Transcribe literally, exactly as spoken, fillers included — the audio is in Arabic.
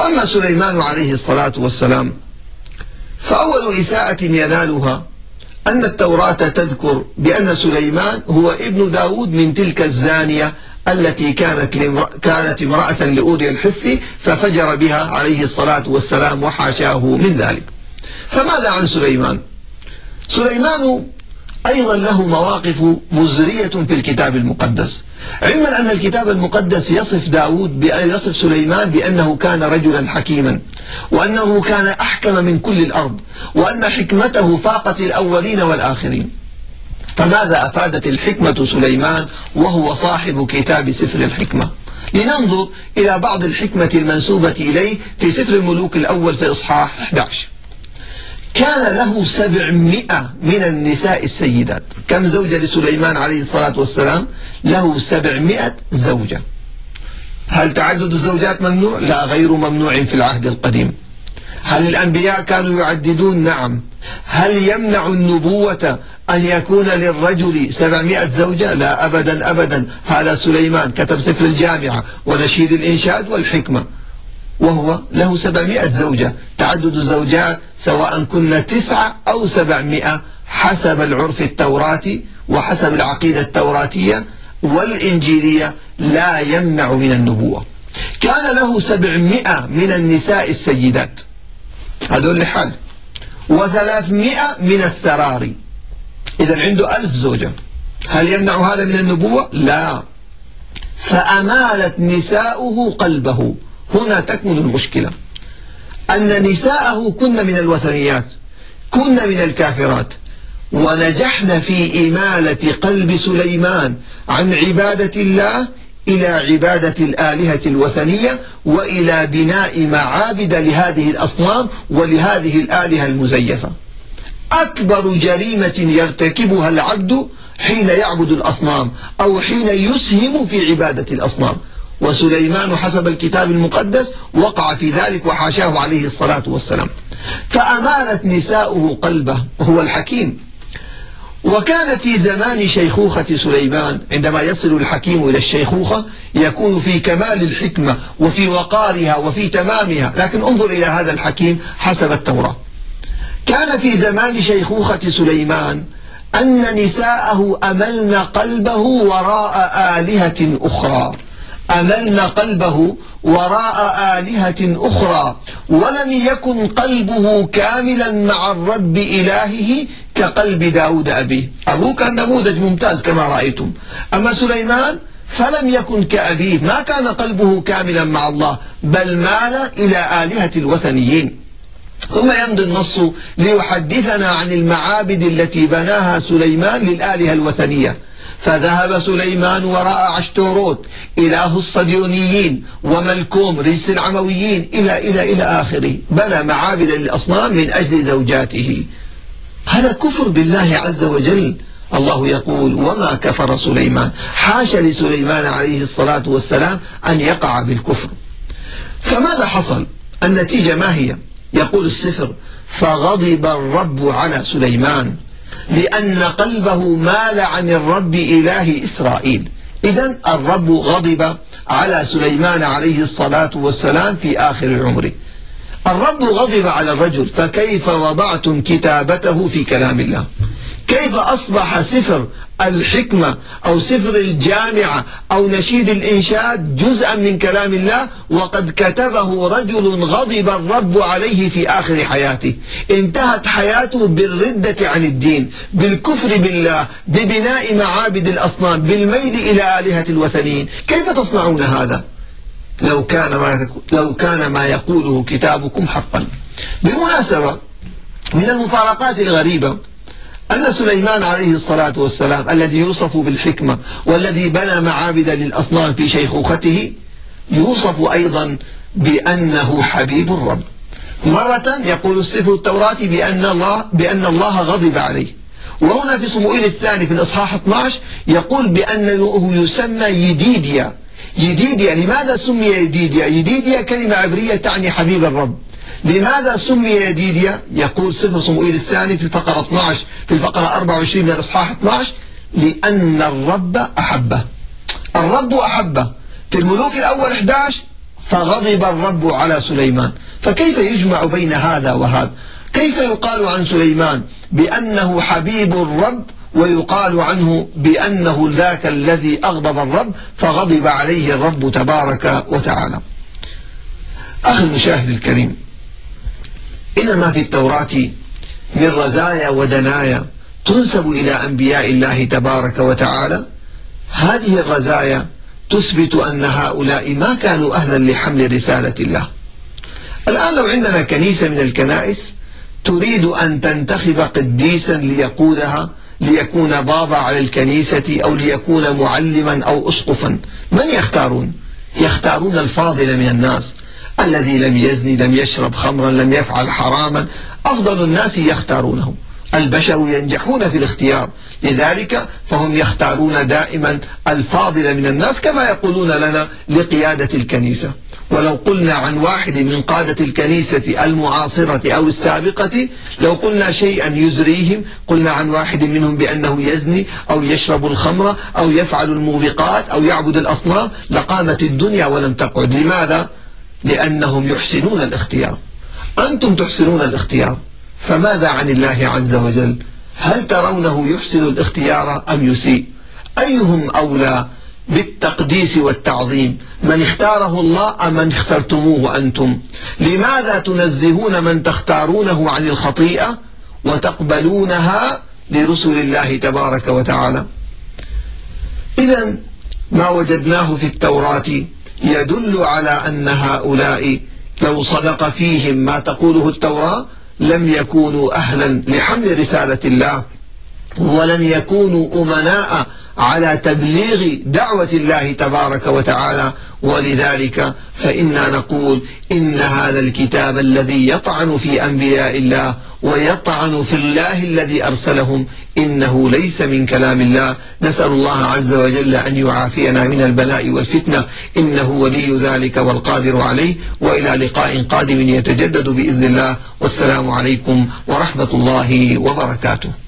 وأما سليمان عليه الصلاة والسلام فأول إساءة ينالها أن التوراة تذكر بأن سليمان هو ابن داود من تلك الزانية التي كانت كانت امرأة لأوريا الحثي ففجر بها عليه الصلاة والسلام وحاشاه من ذلك. فماذا عن سليمان؟ سليمان أيضا له مواقف مزرية في الكتاب المقدس، علما أن الكتاب المقدس يصف داود يصف سليمان بأنه كان رجلا حكيما، وأنه كان أحكم من كل الأرض، وأن حكمته فاقت الأولين والآخرين. فماذا أفادت الحكمة سليمان وهو صاحب كتاب سفر الحكمة؟ لننظر إلى بعض الحكمة المنسوبة إليه في سفر الملوك الأول في إصحاح أحد عشر. كان له سبعمائة من النساء السيدات. كم زوجة لسليمان عليه الصلاة والسلام؟ له سبعمائة زوجة. هل تعدد الزوجات ممنوع؟ لا، غير ممنوع في العهد القديم. هل الأنبياء كانوا يعددون؟ نعم. هل يمنع النبوة أن يكون للرجل سبعمائة زوجة؟ لا أبدا أبدا. هذا سليمان كتب سفر الجامعة ونشيد الإنشاد والحكمة وهو له سبعمائة زوجة. تعدد الزوجات سواء كنا تسعة أو سبعمائة حسب العرف التوراتي وحسب العقيدة التوراتية والإنجيلية لا يمنع من النبوة. كان له سبعمائة من النساء السيدات، هذول لحال، وثلاثمائة من السراري، إذن عنده ألف زوجة. هل يمنع هذا من النبوة؟ لا. فأمالت نساؤه قلبه. هنا تكمن المشكلة، أن نساءه كن من الوثنيات، كن من الكافرات، ونجحن في إمالة قلب سليمان عن عبادة الله إلى عبادة الآلهة الوثنية وإلى بناء معابد لهذه الأصنام ولهذه الآلهة المزيفة. أكبر جريمة يرتكبها العبد حين يعبد الأصنام أو حين يسهم في عبادة الأصنام، وسليمان حسب الكتاب المقدس وقع في ذلك وحاشاه عليه الصلاة والسلام. فأمالت نساؤه قلبه وهو الحكيم. وكان في زمان شيخوخة سليمان، عندما يصل الحكيم إلى الشيخوخة يكون في كمال الحكمة وفي وقارها وفي تمامها. لكن انظر إلى هذا الحكيم حسب التوراة. كان في زمان شيخوخة سليمان أن نساءه أملن قلبه وراء آلهة أخرى، أملن قلبه وراء آلهة أخرى، ولم يكن قلبه كاملا مع الرب إلهه كقلب داود أبيه. أبوه كان نموذج ممتاز كما رأيتم، أما سليمان فلم يكن كأبيه، ما كان قلبه كاملا مع الله بل مال إلى آلهة الوثنيين. ثم يمضي النص ليحدثنا عن المعابد التي بناها سليمان للآلهة الوثنية. فذهب سليمان وراء عشتوروت إله الصديونيين وملكوم رئيس العمويين إلى إلى إلى آخره، بنى معابد للأصنام من أجل زوجاته. هذا كفر بالله عز وجل. الله يقول: وما كفر سليمان. حاشا لسليمان عليه الصلاة والسلام أن يقع بالكفر. فماذا حصل؟ النتيجة ما هي؟ يقول السفر: فغضب الرب على سليمان لأن قلبه مال عن الرب إله إسرائيل. إذن الرب غضب على سليمان عليه الصلاة والسلام في آخر عمره. الرب غضب على الرجل، فكيف وضعتم كتابته في كلام الله؟ كيف أصبح سفر الحكمة أو سفر الجامعة أو نشيد الإنشاد جزءا من كلام الله وقد كتبه رجل غضب الرب عليه في آخر حياته؟ انتهت حياته بالردة عن الدين، بالكفر بالله، ببناء معابد الأصنام، بالميل إلى آلهة الوثنيين. كيف تصنعون هذا؟ لو كان ما لو كان ما يقوله كتابكم حقا. بالمناسبة، من المفارقات الغريبة أن سليمان عليه الصلاة والسلام الذي يوصف بالحكمة والذي بنى معابد للأصنام في شيخوخته يوصف أيضا بأنه حبيب الرب. مرة يقول السفر التوراتي بأن الله بأن الله غضب عليه، وهنا في صموئيل الثاني في الإصحاح اثني عشر يقول بأنه يسمى يديديا. يديديا، لماذا سمي يديديا؟ يديديا كلمة عبرية تعني حبيب الرب. لماذا سمي يديديا؟ يقول سفر صموئيل الثاني في الفقرة اثني عشر في الفقرة أربعة وعشرين من الإصحاح اثني عشر: لأن الرب أحبه. الرب أحبه. في الملوك الأول أحد عشر فغضب الرب على سليمان. فكيف يجمع بين هذا وهذا؟ كيف يقال عن سليمان بأنه حبيب الرب ويقال عنه بأنه ذاك الذي أغضب الرب فغضب عليه الرب تبارك وتعالى؟ أخي المشاهد الكريم، إنما في التوراة من رزايا ودنايا تنسب إلى أنبياء الله تبارك وتعالى. هذه الرزايا تثبت أن هؤلاء ما كانوا أهلا لحمل رسالة الله. الآن لو عندنا كنيسة من الكنائس تريد أن تنتخب قديسا ليقودها، ليكون بابا على الكنيسة أو ليكون معلما أو أسقفا، من يختارون؟ يختارون الفاضل من الناس، الذي لم يزني، لم يشرب خمرا، لم يفعل حراما، أفضل الناس يختارونه. البشر ينجحون في الاختيار، لذلك فهم يختارون دائما الفاضل من الناس، كما يقولون لنا لقيادة الكنيسة. ولو قلنا عن واحد من قادة الكنيسة المعاصرة أو السابقة، لو قلنا شيئا يزريهم، قلنا عن واحد منهم بأنه يزني أو يشرب الخمر أو يفعل الموبقات أو يعبد الأصنام، لقامت الدنيا ولم تقعد. لماذا؟ لأنهم يحسنون الاختيار. أنتم تحسنون الاختيار، فماذا عن الله عز وجل؟ هل ترونه يحسن الاختيار أم يسيء؟ أيهم أولى بالتقديس والتعظيم، من اختاره الله أم من اخترتموه أنتم؟ لماذا تنزهون من تختارونه عن الخطيئة وتقبلونها لرسل الله تبارك وتعالى؟ إذن ما وجدناه في التوراة يدل على أن هؤلاء لو صدق فيهم ما تقوله التوراة لم يكونوا أهلا لحمل رسالة الله، ولن يكونوا أمناء على تبليغ دعوة الله تبارك وتعالى. ولذلك فإنا نقول إن هذا الكتاب الذي يطعن في أنبياء الله ويطعن في الله الذي أرسلهم إنه ليس من كلام الله. نسأل الله عز وجل أن يعافينا من البلاء والفتنة، إنه ولي ذلك والقادر عليه. وإلى لقاء قادم يتجدد بإذن الله، والسلام عليكم ورحمة الله وبركاته.